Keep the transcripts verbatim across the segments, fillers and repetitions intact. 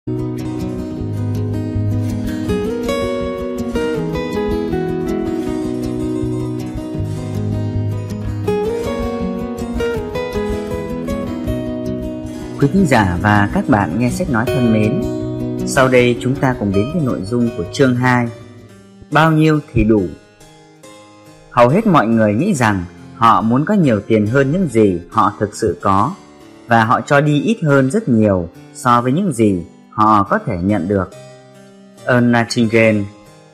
Quý thính giả và các bạn nghe sách nói thân mến, sau đây chúng ta cùng đến với nội dung của chương hai. Bao nhiêu thì đủ? Hầu hết mọi người nghĩ rằng họ muốn có nhiều tiền hơn những gì họ thực sự có, và họ cho đi ít hơn rất nhiều so với những gì họ có thể nhận được. Ernest Nightingale.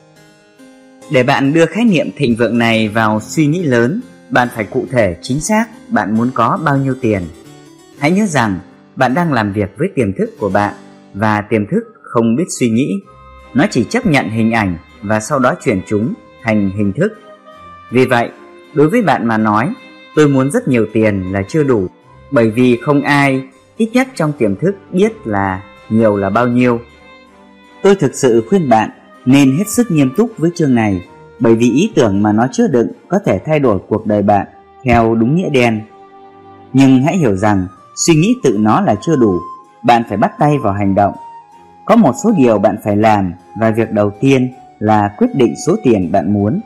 Để bạn đưa khái niệm thịnh vượng này vào suy nghĩ lớn, bạn phải cụ thể chính xác bạn muốn có bao nhiêu tiền. Hãy nhớ rằng bạn đang làm việc với tiềm thức của bạn, và tiềm thức không biết suy nghĩ. Nó chỉ chấp nhận hình ảnh và sau đó chuyển chúng thành hình thức. Vì vậy, đối với bạn mà nói, tôi muốn rất nhiều tiền là chưa đủ, bởi vì không ai, ít nhất trong tiềm thức, biết là nhiều là bao nhiêu. Tôi thực sự khuyên bạn nên hết sức nghiêm túc với chương này, bởi vì ý tưởng mà nó chứa đựng có thể thay đổi cuộc đời bạn theo đúng nghĩa đen. Nhưng hãy hiểu rằng suy nghĩ tự nó là chưa đủ, bạn phải bắt tay vào hành động. Có một số điều bạn phải làm, và việc đầu tiên là quyết định số tiền bạn muốn.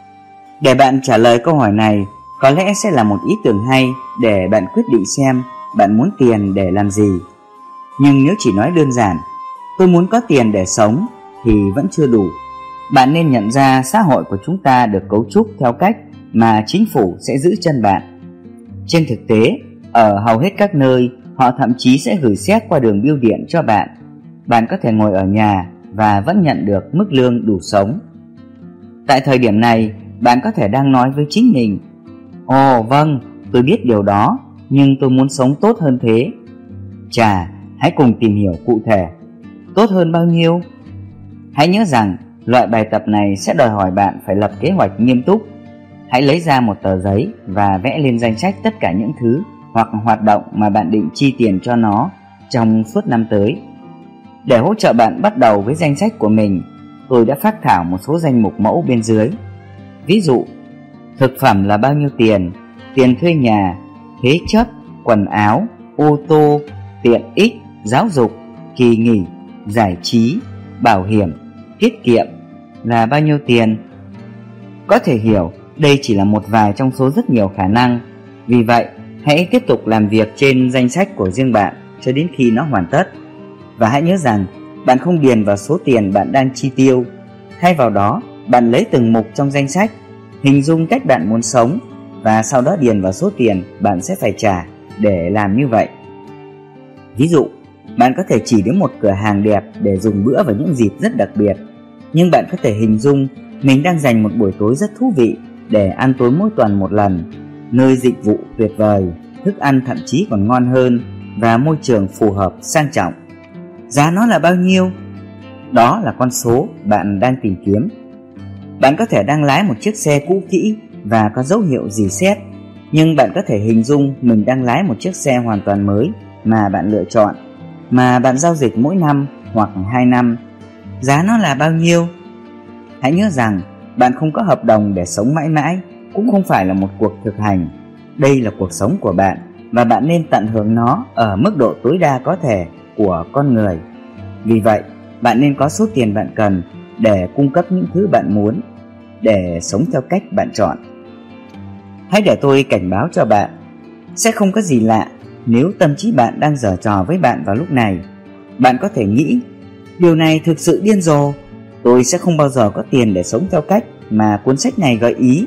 Để bạn trả lời câu hỏi này có lẽ sẽ là một ý tưởng hay để bạn quyết định xem bạn muốn tiền để làm gì. Nhưng nếu chỉ nói đơn giản, tôi muốn có tiền để sống, thì vẫn chưa đủ. Bạn nên nhận ra xã hội của chúng ta được cấu trúc theo cách mà chính phủ sẽ giữ chân bạn. Trên thực tế, ở hầu hết các nơi, họ thậm chí sẽ gửi séc qua đường bưu điện cho bạn. Bạn có thể ngồi ở nhà và vẫn nhận được mức lương đủ sống. Tại thời điểm này, bạn có thể đang nói với chính mình: Ồ vâng, tôi biết điều đó, nhưng tôi muốn sống tốt hơn thế. Chà, hãy cùng tìm hiểu cụ thể. Tốt hơn bao nhiêu? Hãy nhớ rằng loại bài tập này sẽ đòi hỏi bạn phải lập kế hoạch nghiêm túc. Hãy lấy ra một tờ giấy và vẽ lên danh sách tất cả những thứ hoặc hoạt động mà bạn định chi tiền cho nó trong suốt năm tới. Để hỗ trợ bạn bắt đầu với danh sách của mình, tôi đã phác thảo một số danh mục mẫu bên dưới. Ví dụ, thực phẩm là bao nhiêu tiền, tiền thuê nhà, thế chấp, quần áo, ô tô, tiện ích, giáo dục, kỳ nghỉ, giải trí, bảo hiểm, tiết kiệm là bao nhiêu tiền. Có thể hiểu đây chỉ là một vài trong số rất nhiều khả năng. Vì vậy, hãy tiếp tục làm việc trên danh sách của riêng bạn cho đến khi nó hoàn tất. Và hãy nhớ rằng bạn không điền vào số tiền bạn đang chi tiêu. Thay vào đó, bạn lấy từng mục trong danh sách, hình dung cách bạn muốn sống, và sau đó điền vào số tiền bạn sẽ phải trả để làm như vậy. Ví dụ, bạn có thể chỉ đến một cửa hàng đẹp để dùng bữa vào những dịp rất đặc biệt, nhưng bạn có thể hình dung mình đang dành một buổi tối rất thú vị để ăn tối mỗi tuần một lần, nơi dịch vụ tuyệt vời, thức ăn thậm chí còn ngon hơn, và môi trường phù hợp sang trọng. Giá nó là bao nhiêu? Đó là con số bạn đang tìm kiếm. Bạn có thể đang lái một chiếc xe cũ kỹ và có dấu hiệu rỉ sét, nhưng bạn có thể hình dung mình đang lái một chiếc xe hoàn toàn mới mà bạn lựa chọn, mà bạn giao dịch mỗi năm hoặc hai năm. Giá nó là bao nhiêu? Hãy nhớ rằng bạn không có hợp đồng để sống mãi mãi, cũng không phải là một cuộc thực hành. Đây là cuộc sống của bạn, và bạn nên tận hưởng nó ở mức độ tối đa có thể của con người. Vì vậy, bạn nên có số tiền bạn cần để cung cấp những thứ bạn muốn, để sống theo cách bạn chọn. Hãy để tôi cảnh báo cho bạn, sẽ không có gì lạ nếu tâm trí bạn đang giở trò với bạn vào lúc này. Bạn có thể nghĩ, điều này thực sự điên rồ, tôi sẽ không bao giờ có tiền để sống theo cách mà cuốn sách này gợi ý.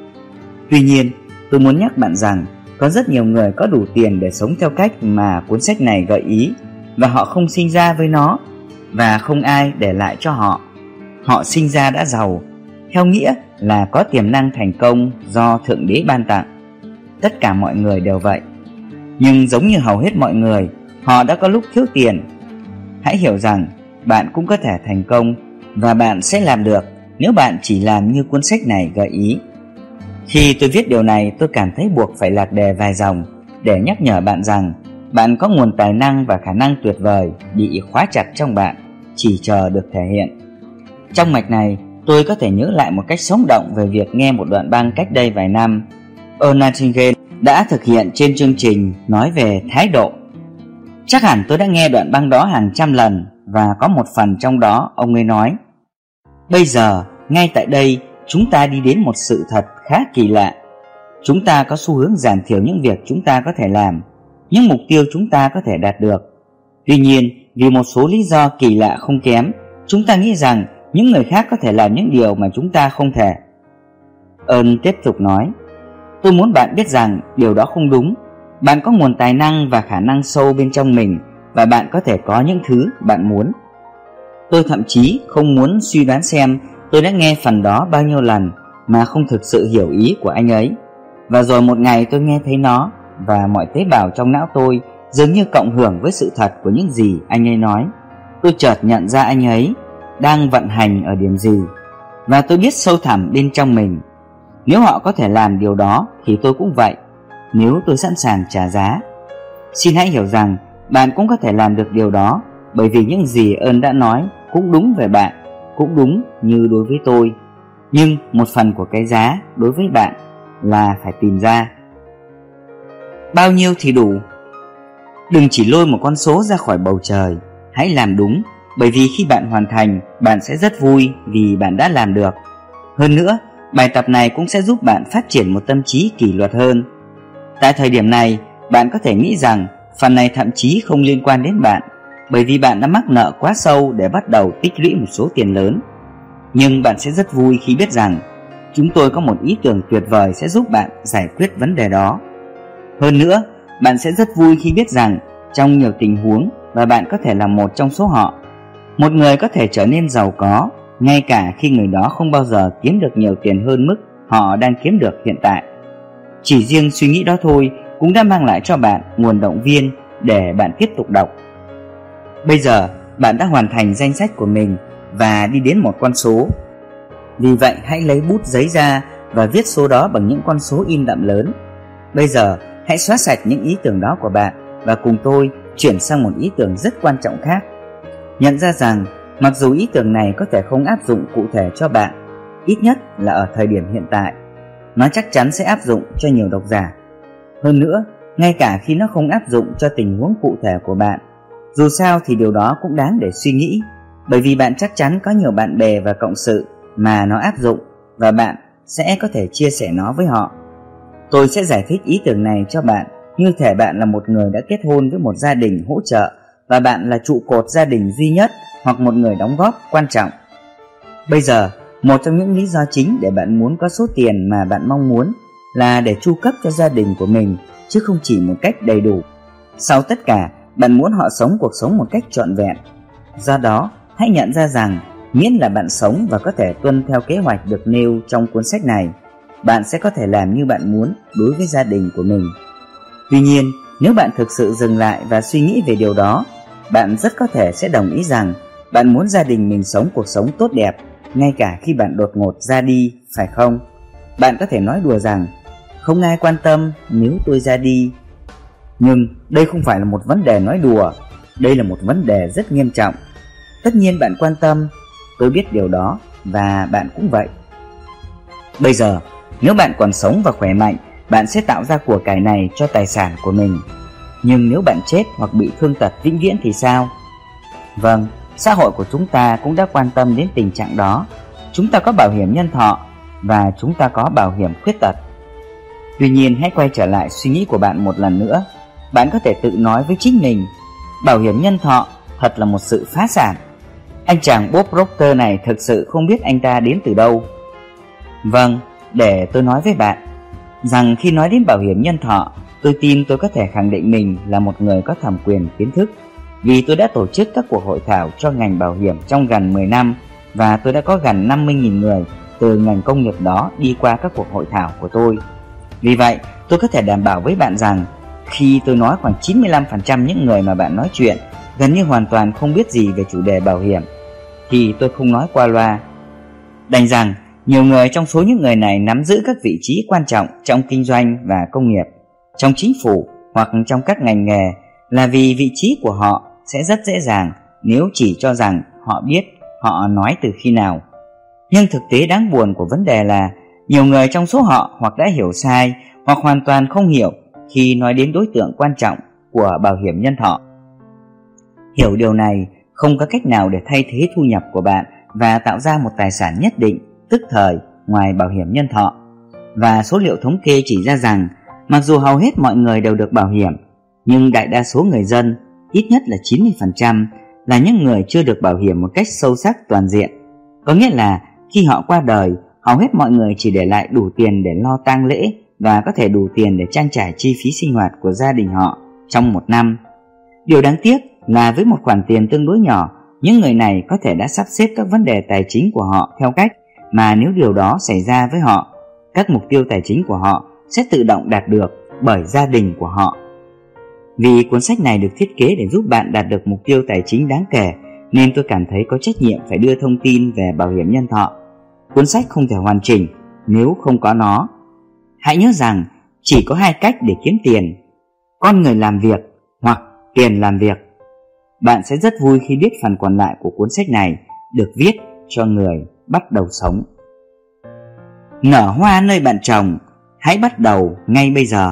Tuy nhiên, tôi muốn nhắc bạn rằng có rất nhiều người có đủ tiền để sống theo cách mà cuốn sách này gợi ý, và họ không sinh ra với nó, và không ai để lại cho họ. Họ sinh ra đã giàu, theo nghĩa là có tiềm năng thành công do Thượng Đế ban tặng. Tất cả mọi người đều vậy. Nhưng giống như hầu hết mọi người, họ đã có lúc thiếu tiền. Hãy hiểu rằng bạn cũng có thể thành công, và bạn sẽ làm được nếu bạn chỉ làm như cuốn sách này gợi ý. Khi tôi viết điều này, tôi cảm thấy buộc phải lạc đề vài dòng để nhắc nhở bạn rằng bạn có nguồn tài năng và khả năng tuyệt vời bị khóa chặt trong bạn, chỉ chờ được thể hiện. Trong mạch này, tôi có thể nhớ lại một cách sống động về việc nghe một đoạn băng cách đây vài năm. Ernest Nightingale đã thực hiện trên chương trình nói về thái độ. Chắc hẳn tôi đã nghe đoạn băng đó hàng trăm lần, và có một phần trong đó ông ấy nói: bây giờ, ngay tại đây, chúng ta đi đến một sự thật khá kỳ lạ. Chúng ta có xu hướng giảm thiểu những việc chúng ta có thể làm, những mục tiêu chúng ta có thể đạt được. Tuy nhiên, vì một số lý do kỳ lạ không kém, chúng ta nghĩ rằng những người khác có thể làm những điều mà chúng ta không thể. Ơn tiếp tục nói: tôi muốn bạn biết rằng điều đó không đúng. Bạn có nguồn tài năng và khả năng sâu bên trong mình, và bạn có thể có những thứ bạn muốn. Tôi thậm chí không muốn suy đoán xem tôi đã nghe phần đó bao nhiêu lần mà không thực sự hiểu ý của anh ấy. Và rồi một ngày tôi nghe thấy nó, và mọi tế bào trong não tôi dường như cộng hưởng với sự thật của những gì anh ấy nói. Tôi chợt nhận ra anh ấy đang vận hành ở điểm gì, và tôi biết sâu thẳm bên trong mình, nếu họ có thể làm điều đó thì tôi cũng vậy, nếu tôi sẵn sàng trả giá. Xin hãy hiểu rằng bạn cũng có thể làm được điều đó, bởi vì những gì Ơn đã nói cũng đúng về bạn, cũng đúng như đối với tôi. Nhưng một phần của cái giá đối với bạn là phải tìm ra. Bao nhiêu thì đủ? Đừng chỉ lôi một con số ra khỏi bầu trời. Hãy làm đúng, bởi vì khi bạn hoàn thành, bạn sẽ rất vui vì bạn đã làm được. Hơn nữa, bài tập này cũng sẽ giúp bạn phát triển một tâm trí kỷ luật hơn. Tại thời điểm này, bạn có thể nghĩ rằng phần này thậm chí không liên quan đến bạn, bởi vì bạn đã mắc nợ quá sâu để bắt đầu tích lũy một số tiền lớn. Nhưng bạn sẽ rất vui khi biết rằng chúng tôi có một ý tưởng tuyệt vời sẽ giúp bạn giải quyết vấn đề đó. Hơn nữa, bạn sẽ rất vui khi biết rằng trong nhiều tình huống, và bạn có thể là một trong số họ, một người có thể trở nên giàu có ngay cả khi người đó không bao giờ kiếm được nhiều tiền hơn mức họ đang kiếm được hiện tại. Chỉ riêng suy nghĩ đó thôi cũng đã mang lại cho bạn nguồn động viên để bạn tiếp tục đọc. Bây giờ bạn đã hoàn thành danh sách của mình và đi đến một con số. Vì vậy hãy lấy bút giấy ra và viết số đó bằng những con số in đậm lớn. Bây giờ hãy xóa sạch những ý tưởng đó của bạn và cùng tôi chuyển sang một ý tưởng rất quan trọng khác. Nhận ra rằng mặc dù ý tưởng này có thể không áp dụng cụ thể cho bạn, ít nhất là ở thời điểm hiện tại, nó chắc chắn sẽ áp dụng cho nhiều độc giả. Hơn nữa, ngay cả khi nó không áp dụng cho tình huống cụ thể của bạn, dù sao thì điều đó cũng đáng để suy nghĩ, bởi vì bạn chắc chắn có nhiều bạn bè và cộng sự mà nó áp dụng, và bạn sẽ có thể chia sẻ nó với họ. Tôi sẽ giải thích ý tưởng này cho bạn như thể bạn là một người đã kết hôn với một gia đình hỗ trợ, và bạn là trụ cột gia đình duy nhất hoặc một người đóng góp quan trọng. Bây giờ, một trong những lý do chính để bạn muốn có số tiền mà bạn mong muốn là để chu cấp cho gia đình của mình, chứ không chỉ một cách đầy đủ. Sau tất cả, bạn muốn họ sống cuộc sống một cách trọn vẹn. Do đó, hãy nhận ra rằng miễn là bạn sống và có thể tuân theo kế hoạch được nêu trong cuốn sách này, bạn sẽ có thể làm như bạn muốn đối với gia đình của mình. Tuy nhiên, nếu bạn thực sự dừng lại và suy nghĩ về điều đó, bạn rất có thể sẽ đồng ý rằng bạn muốn gia đình mình sống cuộc sống tốt đẹp ngay cả khi bạn đột ngột ra đi, phải không? Bạn có thể nói đùa rằng không ai quan tâm nếu tôi ra đi. Nhưng đây không phải là một vấn đề nói đùa, đây là một vấn đề rất nghiêm trọng. Tất nhiên bạn quan tâm, tôi biết điều đó, và bạn cũng vậy. Bây giờ, nếu bạn còn sống và khỏe mạnh, bạn sẽ tạo ra của cải này cho tài sản của mình. Nhưng nếu bạn chết hoặc bị thương tật vĩnh viễn thì sao? Vâng, xã hội của chúng ta cũng đã quan tâm đến tình trạng đó. Chúng ta có bảo hiểm nhân thọ và chúng ta có bảo hiểm khuyết tật. Tuy nhiên, hãy quay trở lại suy nghĩ của bạn một lần nữa. Bạn có thể tự nói với chính mình, bảo hiểm nhân thọ thật là một sự phá sản. Anh chàng Bob Proctor này thực sự không biết anh ta đến từ đâu. Vâng, để tôi nói với bạn rằng khi nói đến bảo hiểm nhân thọ, tôi tin tôi có thể khẳng định mình là một người có thẩm quyền kiến thức, vì tôi đã tổ chức các cuộc hội thảo cho ngành bảo hiểm trong gần mười năm, và tôi đã có gần năm mươi nghìn người từ ngành công nghiệp đó đi qua các cuộc hội thảo của tôi. Vì vậy, tôi có thể đảm bảo với bạn rằng khi tôi nói khoảng chín mươi lăm phần trăm những người mà bạn nói chuyện gần như hoàn toàn không biết gì về chủ đề bảo hiểm, thì tôi không nói qua loa. Đành rằng nhiều người trong số những người này nắm giữ các vị trí quan trọng trong kinh doanh và công nghiệp, trong chính phủ hoặc trong các ngành nghề là vì vị trí của họ sẽ rất dễ dàng nếu chỉ cho rằng họ biết họ nói từ khi nào. Nhưng thực tế đáng buồn của vấn đề là nhiều người trong số họ hoặc đã hiểu sai hoặc hoàn toàn không hiểu khi nói đến đối tượng quan trọng của bảo hiểm nhân thọ. Hiểu điều này không có cách nào để thay thế thu nhập của bạn và tạo ra một tài sản nhất định tức thời ngoài bảo hiểm nhân thọ. Và số liệu thống kê chỉ ra rằng mặc dù hầu hết mọi người đều được bảo hiểm, nhưng đại đa số người dân, ít nhất là chín mươi phần trăm, là những người chưa được bảo hiểm một cách sâu sắc toàn diện. Có nghĩa là khi họ qua đời, hầu hết mọi người chỉ để lại đủ tiền để lo tang lễ và có thể đủ tiền để trang trải chi phí sinh hoạt của gia đình họ trong một năm. Điều đáng tiếc là với một khoản tiền tương đối nhỏ, những người này có thể đã sắp xếp các vấn đề tài chính của họ theo cách mà nếu điều đó xảy ra với họ, các mục tiêu tài chính của họ sẽ tự động đạt được bởi gia đình của họ. Vì cuốn sách này được thiết kế để giúp bạn đạt được mục tiêu tài chính đáng kể, nên tôi cảm thấy có trách nhiệm phải đưa thông tin về bảo hiểm nhân thọ. Cuốn sách không thể hoàn chỉnh nếu không có nó. Hãy nhớ rằng chỉ có hai cách để kiếm tiền: con người làm việc hoặc tiền làm việc. Bạn sẽ rất vui khi biết phần còn lại của cuốn sách này được viết cho người bắt đầu sống. Nở hoa nơi bạn trồng, hãy bắt đầu ngay bây giờ.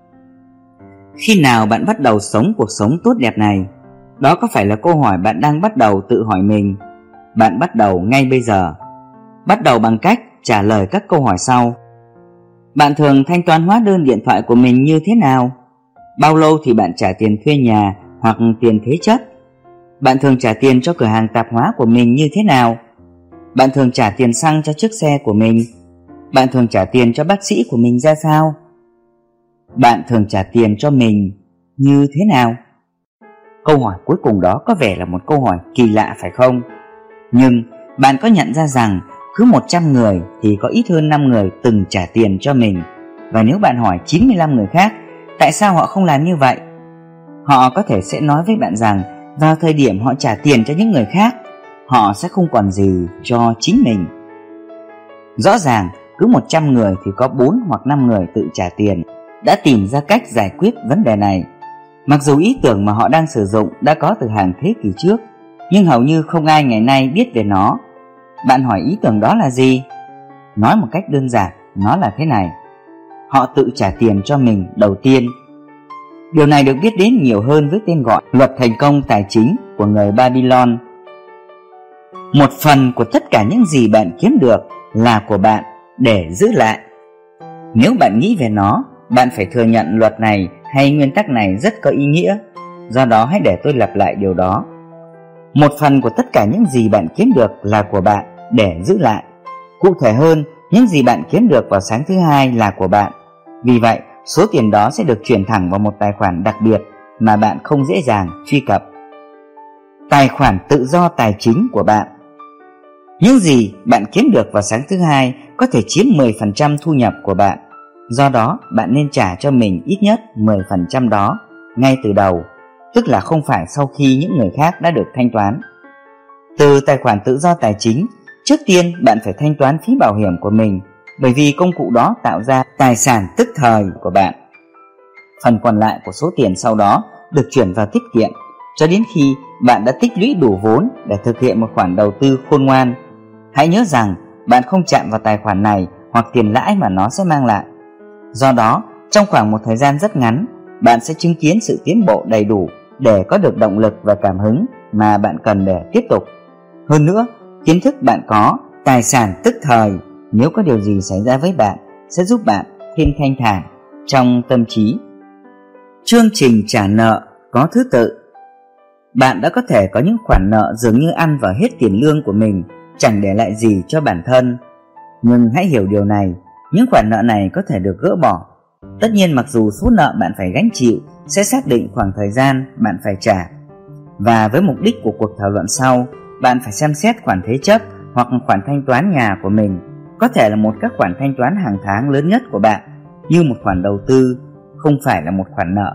Khi nào bạn bắt đầu sống cuộc sống tốt đẹp này? Đó có phải là câu hỏi bạn đang bắt đầu tự hỏi mình? Bạn bắt đầu ngay bây giờ. Bắt đầu bằng cách trả lời các câu hỏi sau. Bạn thường thanh toán hóa đơn điện thoại của mình như thế nào? Bao lâu thì bạn trả tiền thuê nhà hoặc tiền thế chấp? Bạn thường trả tiền cho cửa hàng tạp hóa của mình như thế nào? Bạn thường trả tiền xăng cho chiếc xe của mình? Bạn thường trả tiền cho bác sĩ của mình ra sao? Bạn thường trả tiền cho mình như thế nào? Câu hỏi cuối cùng đó có vẻ là một câu hỏi kỳ lạ phải không? Nhưng bạn có nhận ra rằng cứ một trăm người thì có ít hơn năm người từng trả tiền cho mình. Và nếu bạn hỏi chín mươi lăm người khác tại sao họ không làm như vậy, họ có thể sẽ nói với bạn rằng vào thời điểm họ trả tiền cho những người khác, họ sẽ không còn gì cho chính mình. Rõ ràng cứ một trăm người thì có bốn hoặc năm người tự trả tiền đã tìm ra cách giải quyết vấn đề này. Mặc dù ý tưởng mà họ đang sử dụng đã có từ hàng thế kỷ trước, nhưng hầu như không ai ngày nay biết về nó. Bạn hỏi ý tưởng đó là gì? Nói một cách đơn giản, nó là thế này: họ tự trả tiền cho mình đầu tiên. Điều này được biết đến nhiều hơn với tên gọi luật thành công tài chính của người Babylon. Một phần của tất cả những gì bạn kiếm được là của bạn để giữ lại. Nếu bạn nghĩ về nó, bạn phải thừa nhận luật này hay nguyên tắc này rất có ý nghĩa. Do đó hãy để tôi lặp lại điều đó. Một phần của tất cả những gì bạn kiếm được là của bạn để giữ lại. Cụ thể hơn, những gì bạn kiếm được vào sáng thứ hai là của bạn. Vì vậy, số tiền đó sẽ được chuyển thẳng vào một tài khoản đặc biệt mà bạn không dễ dàng truy cập. Tài khoản tự do tài chính của bạn. Những gì bạn kiếm được vào sáng thứ hai có thể chiếm mười phần trăm thu nhập của bạn. Do đó, bạn nên trả cho mình ít nhất mười phần trăm đó ngay từ đầu, tức là không phải sau khi những người khác đã được thanh toán. Từ tài khoản tự do tài chính, trước tiên bạn phải thanh toán phí bảo hiểm của mình, bởi vì công cụ đó tạo ra tài sản tức thời của bạn. Phần còn lại của số tiền sau đó được chuyển vào tiết kiệm cho đến khi bạn đã tích lũy đủ vốn để thực hiện một khoản đầu tư khôn ngoan. Hãy nhớ rằng bạn không chạm vào tài khoản này hoặc tiền lãi mà nó sẽ mang lại. Do đó, trong khoảng một thời gian rất ngắn, bạn sẽ chứng kiến sự tiến bộ đầy đủ để có được động lực và cảm hứng mà bạn cần để tiếp tục. Hơn nữa, kiến thức bạn có, tài sản tức thời, nếu có điều gì xảy ra với bạn, sẽ giúp bạn thêm thanh thản trong tâm trí. Chương trình trả nợ có thứ tự. Bạn đã có thể có những khoản nợ dường như ăn vào hết tiền lương của mình, chẳng để lại gì cho bản thân. Nhưng hãy hiểu điều này, những khoản nợ này có thể được gỡ bỏ. Tất nhiên, mặc dù số nợ bạn phải gánh chịu sẽ xác định khoảng thời gian bạn phải trả. Và với mục đích của cuộc thảo luận sau, bạn phải xem xét khoản thế chấp hoặc khoản thanh toán nhà của mình, có thể là một các khoản thanh toán hàng tháng lớn nhất của bạn, như một khoản đầu tư, không phải là một khoản nợ.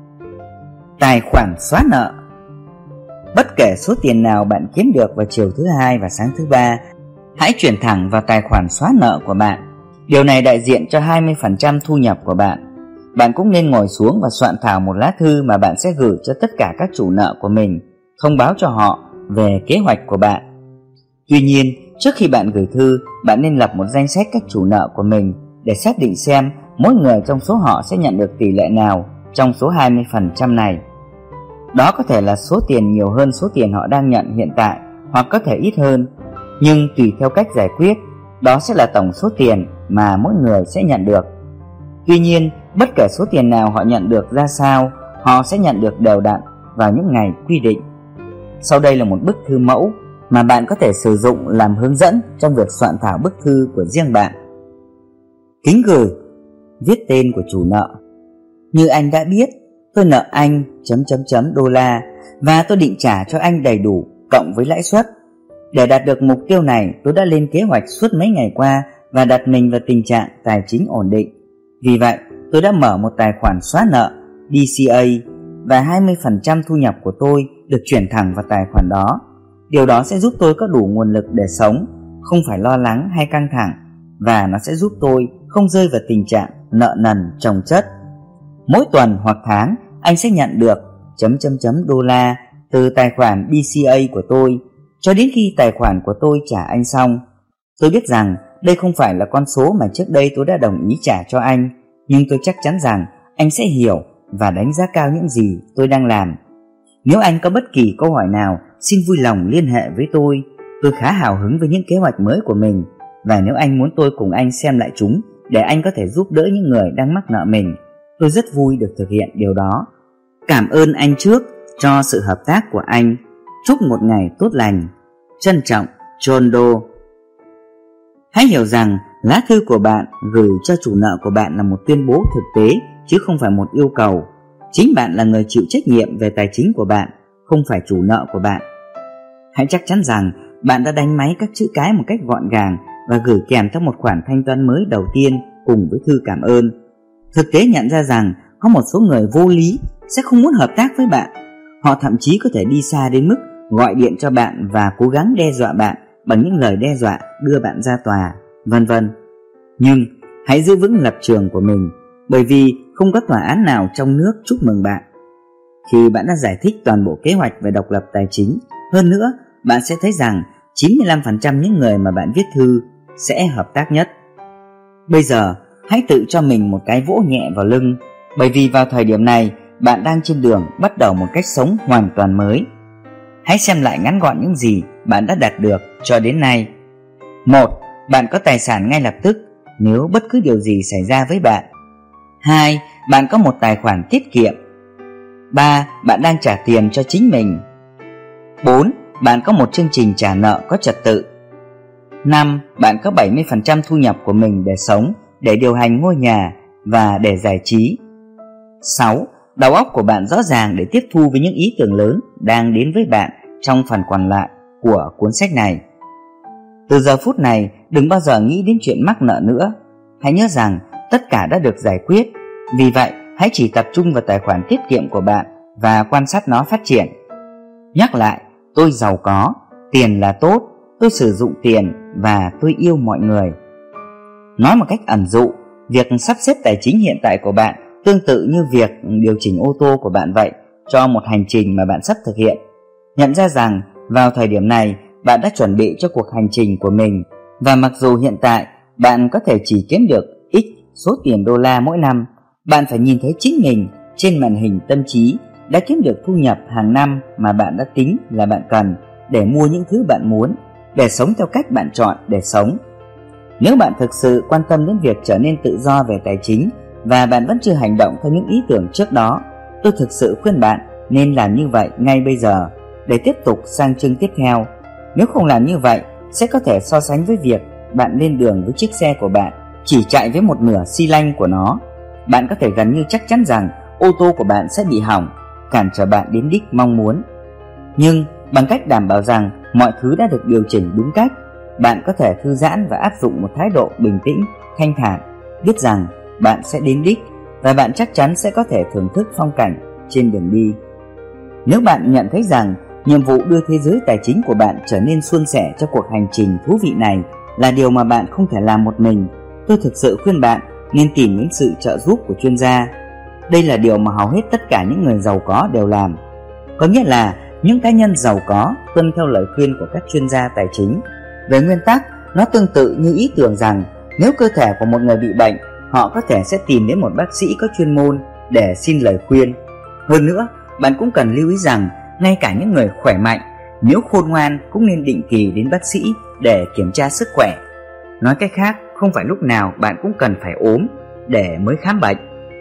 Tài khoản xóa nợ. Bất kể số tiền nào bạn kiếm được vào chiều thứ hai và sáng thứ ba, hãy chuyển thẳng vào tài khoản xóa nợ của bạn. Điều này đại diện cho hai mươi phần trăm thu nhập của bạn. Bạn cũng nên ngồi xuống và soạn thảo một lá thư mà bạn sẽ gửi cho tất cả các chủ nợ của mình, thông báo cho họ về kế hoạch của bạn. Tuy nhiên, trước khi bạn gửi thư, bạn nên lập một danh sách các chủ nợ của mình để xác định xem mỗi người trong số họ sẽ nhận được tỷ lệ nào trong số hai mươi phần trăm này. Đó có thể là số tiền nhiều hơn số tiền họ đang nhận hiện tại, hoặc có thể ít hơn. Nhưng tùy theo cách giải quyết, đó sẽ là tổng số tiền mà mỗi người sẽ nhận được. Tuy nhiên, bất kể số tiền nào họ nhận được ra sao, họ sẽ nhận được đều đặn vào những ngày quy định. Sau đây là một bức thư mẫu mà bạn có thể sử dụng làm hướng dẫn trong việc soạn thảo bức thư của riêng bạn. Kính gửi, viết tên của chủ nợ. Như anh đã biết, tôi nợ anh chấm chấm chấm đô la và tôi định trả cho anh đầy đủ cộng với lãi suất. Để đạt được mục tiêu này, tôi đã lên kế hoạch suốt mấy ngày qua và đặt mình vào tình trạng tài chính ổn định. Vì vậy, tôi đã mở một tài khoản xóa nợ D C A và hai mươi phần trăm thu nhập của tôi được chuyển thẳng vào tài khoản đó. Điều đó sẽ giúp tôi có đủ nguồn lực để sống, không phải lo lắng hay căng thẳng, và nó sẽ giúp tôi không rơi vào tình trạng nợ nần chồng chất. Mỗi tuần hoặc tháng, anh sẽ nhận được chấm chấm chấm đô la từ tài khoản D C A của tôi cho đến khi tài khoản của tôi trả anh xong. Tôi biết rằng đây không phải là con số mà trước đây tôi đã đồng ý trả cho anh, nhưng tôi chắc chắn rằng anh sẽ hiểu và đánh giá cao những gì tôi đang làm. Nếu anh có bất kỳ câu hỏi nào, xin vui lòng liên hệ với tôi. Tôi khá hào hứng với những kế hoạch mới của mình, và nếu anh muốn tôi cùng anh xem lại chúng để anh có thể giúp đỡ những người đang mắc nợ mình, tôi rất vui được thực hiện điều đó. Cảm ơn anh trước cho sự hợp tác của anh. Chúc một ngày tốt lành. Trân trọng, John Doe. Hãy hiểu rằng lá thư của bạn gửi cho chủ nợ của bạn là một tuyên bố thực tế chứ không phải một yêu cầu. Chính bạn là người chịu trách nhiệm về tài chính của bạn, không phải chủ nợ của bạn. Hãy chắc chắn rằng bạn đã đánh máy các chữ cái một cách gọn gàng và gửi kèm theo một khoản thanh toán mới đầu tiên cùng với thư cảm ơn. Thực tế nhận ra rằng có một số người vô lý sẽ không muốn hợp tác với bạn. Họ thậm chí có thể đi xa đến mức gọi điện cho bạn và cố gắng đe dọa bạn bằng những lời đe dọa đưa bạn ra tòa, vân vân. Nhưng hãy giữ vững lập trường của mình, bởi vì không có tòa án nào trong nước chúc mừng bạn. Khi bạn đã giải thích toàn bộ kế hoạch về độc lập tài chính, hơn nữa, bạn sẽ thấy rằng chín mươi lăm phần trăm những người mà bạn viết thư sẽ hợp tác nhất. Bây giờ, hãy tự cho mình một cái vỗ nhẹ vào lưng, bởi vì vào thời điểm này, bạn đang trên đường bắt đầu một cách sống hoàn toàn mới. Hãy xem lại ngắn gọn những gì bạn đã đạt được cho đến nay. Một. Bạn có tài sản ngay lập tức nếu bất cứ điều gì xảy ra với bạn. Hai. Bạn có một tài khoản tiết kiệm. Ba. Bạn đang trả tiền cho chính mình. Bốn. Bạn có một chương trình trả nợ có trật tự. Năm. Bạn có bảy mươi phần trăm thu nhập của mình để sống, để điều hành ngôi nhà và để giải trí. Sáu. Đầu óc của bạn rõ ràng để tiếp thu với những ý tưởng lớn đang đến với bạn trong phần còn lại của cuốn sách này. Từ giờ phút này, đừng bao giờ nghĩ đến chuyện mắc nợ nữa. Hãy nhớ rằng tất cả đã được giải quyết. Vì vậy, hãy chỉ tập trung vào tài khoản tiết kiệm của bạn và quan sát nó phát triển. Nhắc lại, tôi giàu có, tiền là tốt, tôi sử dụng tiền và tôi yêu mọi người. Nói một cách ẩn dụ, việc sắp xếp tài chính hiện tại của bạn tương tự như việc điều chỉnh ô tô của bạn vậy, cho một hành trình mà bạn sắp thực hiện. Nhận ra rằng vào thời điểm này bạn đã chuẩn bị cho cuộc hành trình của mình, và mặc dù hiện tại bạn có thể chỉ kiếm được X số tiền đô la mỗi năm, bạn phải nhìn thấy chính mình trên màn hình tâm trí đã kiếm được thu nhập hàng năm mà bạn đã tính là bạn cần để mua những thứ bạn muốn, để sống theo cách bạn chọn để sống. Nếu bạn thực sự quan tâm đến việc trở nên tự do về tài chính và bạn vẫn chưa hành động theo những ý tưởng trước đó, tôi thực sự khuyên bạn nên làm như vậy ngay bây giờ để tiếp tục sang chương tiếp theo. Nếu không làm như vậy, sẽ có thể so sánh với việc bạn lên đường với chiếc xe của bạn chỉ chạy với một nửa xi lanh của nó. Bạn có thể gần như chắc chắn rằng ô tô của bạn sẽ bị hỏng, cản trở bạn đến đích mong muốn. Nhưng bằng cách đảm bảo rằng mọi thứ đã được điều chỉnh đúng cách, bạn có thể thư giãn và áp dụng một thái độ bình tĩnh, thanh thản, biết rằng bạn sẽ đến đích và bạn chắc chắn sẽ có thể thưởng thức phong cảnh trên đường đi. Nếu bạn nhận thấy rằng nhiệm vụ đưa thế giới tài chính của bạn trở nên suôn sẻ cho cuộc hành trình thú vị này là điều mà bạn không thể làm một mình, tôi thực sự khuyên bạn nên tìm những sự trợ giúp của chuyên gia. Đây là điều mà hầu hết tất cả những người giàu có đều làm. Có nghĩa là những cá nhân giàu có tuân theo lời khuyên của các chuyên gia tài chính. Về nguyên tắc, nó tương tự như ý tưởng rằng nếu cơ thể của một người bị bệnh, họ có thể sẽ tìm đến một bác sĩ có chuyên môn để xin lời khuyên. Hơn nữa, bạn cũng cần lưu ý rằng ngay cả những người khỏe mạnh, nếu khôn ngoan cũng nên định kỳ đến bác sĩ để kiểm tra sức khỏe. Nói cách khác, không phải lúc nào bạn cũng cần phải ốm để mới khám bệnh.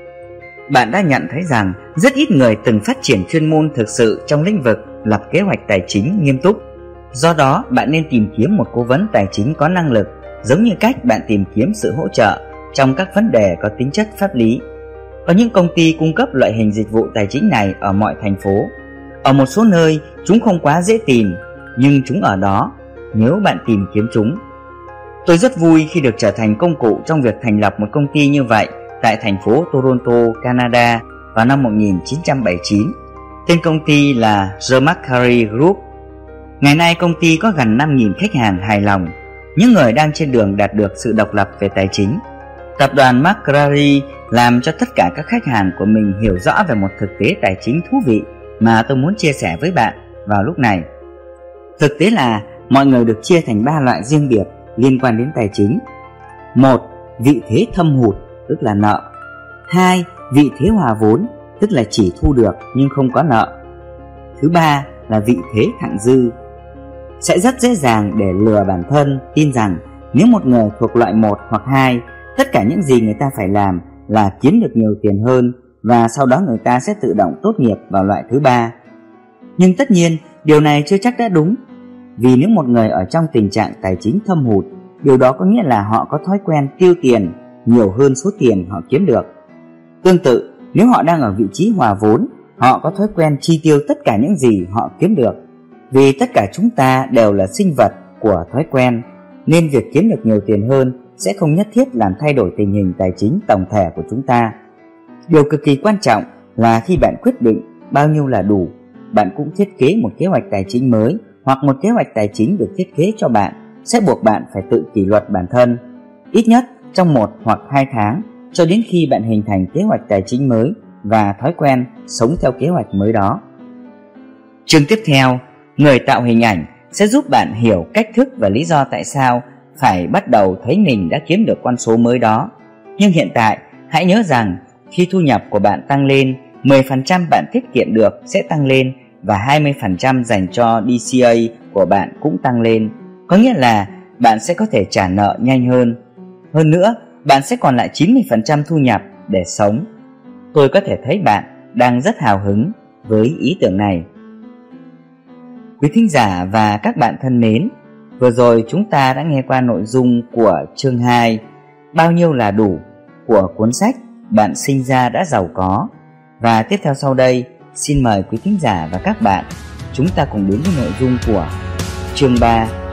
Bạn đã nhận thấy rằng rất ít người từng phát triển chuyên môn thực sự trong lĩnh vực lập kế hoạch tài chính nghiêm túc. Do đó, bạn nên tìm kiếm một cố vấn tài chính có năng lực, giống như cách bạn tìm kiếm sự hỗ trợ trong các vấn đề có tính chất pháp lý. Có những công ty cung cấp loại hình dịch vụ tài chính này ở mọi thành phố. Ở một số nơi, chúng không quá dễ tìm, nhưng chúng ở đó nếu bạn tìm kiếm chúng. Tôi rất vui khi được trở thành công cụ trong việc thành lập một công ty như vậy tại thành phố Toronto, Canada vào năm một nghìn chín trăm bảy mươi chín. Tên công ty là The Macquarie Group. Ngày nay công ty có gần năm nghìn khách hàng hài lòng, những người đang trên đường đạt được sự độc lập về tài chính. Tập đoàn Macquarie làm cho tất cả các khách hàng của mình hiểu rõ về một thực tế tài chính thú vị mà tôi muốn chia sẻ với bạn vào lúc này. Thực tế là mọi người được chia thành ba loại riêng biệt liên quan đến tài chính. Một, vị thế thâm hụt, tức là nợ. Hai, vị thế hòa vốn, tức là chỉ thu được nhưng không có nợ. Thứ ba là vị thế thặng dư. Sẽ rất dễ dàng để lừa bản thân tin rằng nếu một người thuộc loại một hoặc hai, tất cả những gì người ta phải làm là kiếm được nhiều tiền hơn, và sau đó người ta sẽ tự động tốt nghiệp vào loại thứ ba. Nhưng tất nhiên điều này chưa chắc đã đúng, vì nếu một người ở trong tình trạng tài chính thâm hụt, điều đó có nghĩa là họ có thói quen tiêu tiền nhiều hơn số tiền họ kiếm được. Tương tự, nếu họ đang ở vị trí hòa vốn, họ có thói quen chi tiêu tất cả những gì họ kiếm được. Vì tất cả chúng ta đều là sinh vật của thói quen, nên việc kiếm được nhiều tiền hơn sẽ không nhất thiết làm thay đổi tình hình tài chính tổng thể của chúng ta. Điều cực kỳ quan trọng là khi bạn quyết định bao nhiêu là đủ, bạn cũng thiết kế một kế hoạch tài chính mới, hoặc một kế hoạch tài chính được thiết kế cho bạn sẽ buộc bạn phải tự kỷ luật bản thân, ít nhất trong một hoặc hai tháng, cho đến khi bạn hình thành kế hoạch tài chính mới và thói quen sống theo kế hoạch mới đó. Chương tiếp theo, người tạo hình ảnh sẽ giúp bạn hiểu cách thức và lý do tại sao phải bắt đầu thấy mình đã kiếm được con số mới đó. Nhưng hiện tại, hãy nhớ rằng khi thu nhập của bạn tăng lên, mười phần trăm bạn tiết kiệm được sẽ tăng lên và hai mươi phần trăm dành cho đê xê a của bạn cũng tăng lên. Có nghĩa là bạn sẽ có thể trả nợ nhanh hơn. Hơn nữa, bạn sẽ còn lại chín mươi phần trăm thu nhập để sống. Tôi có thể thấy bạn đang rất hào hứng với ý tưởng này. Quý thính giả và các bạn thân mến, vừa rồi chúng ta đã nghe qua nội dung của chương hai, Bao nhiêu là đủ, của cuốn sách Bạn sinh ra đã giàu có. Và tiếp theo sau đây, xin mời quý thính giả và các bạn chúng ta cùng đến với nội dung của chương ba,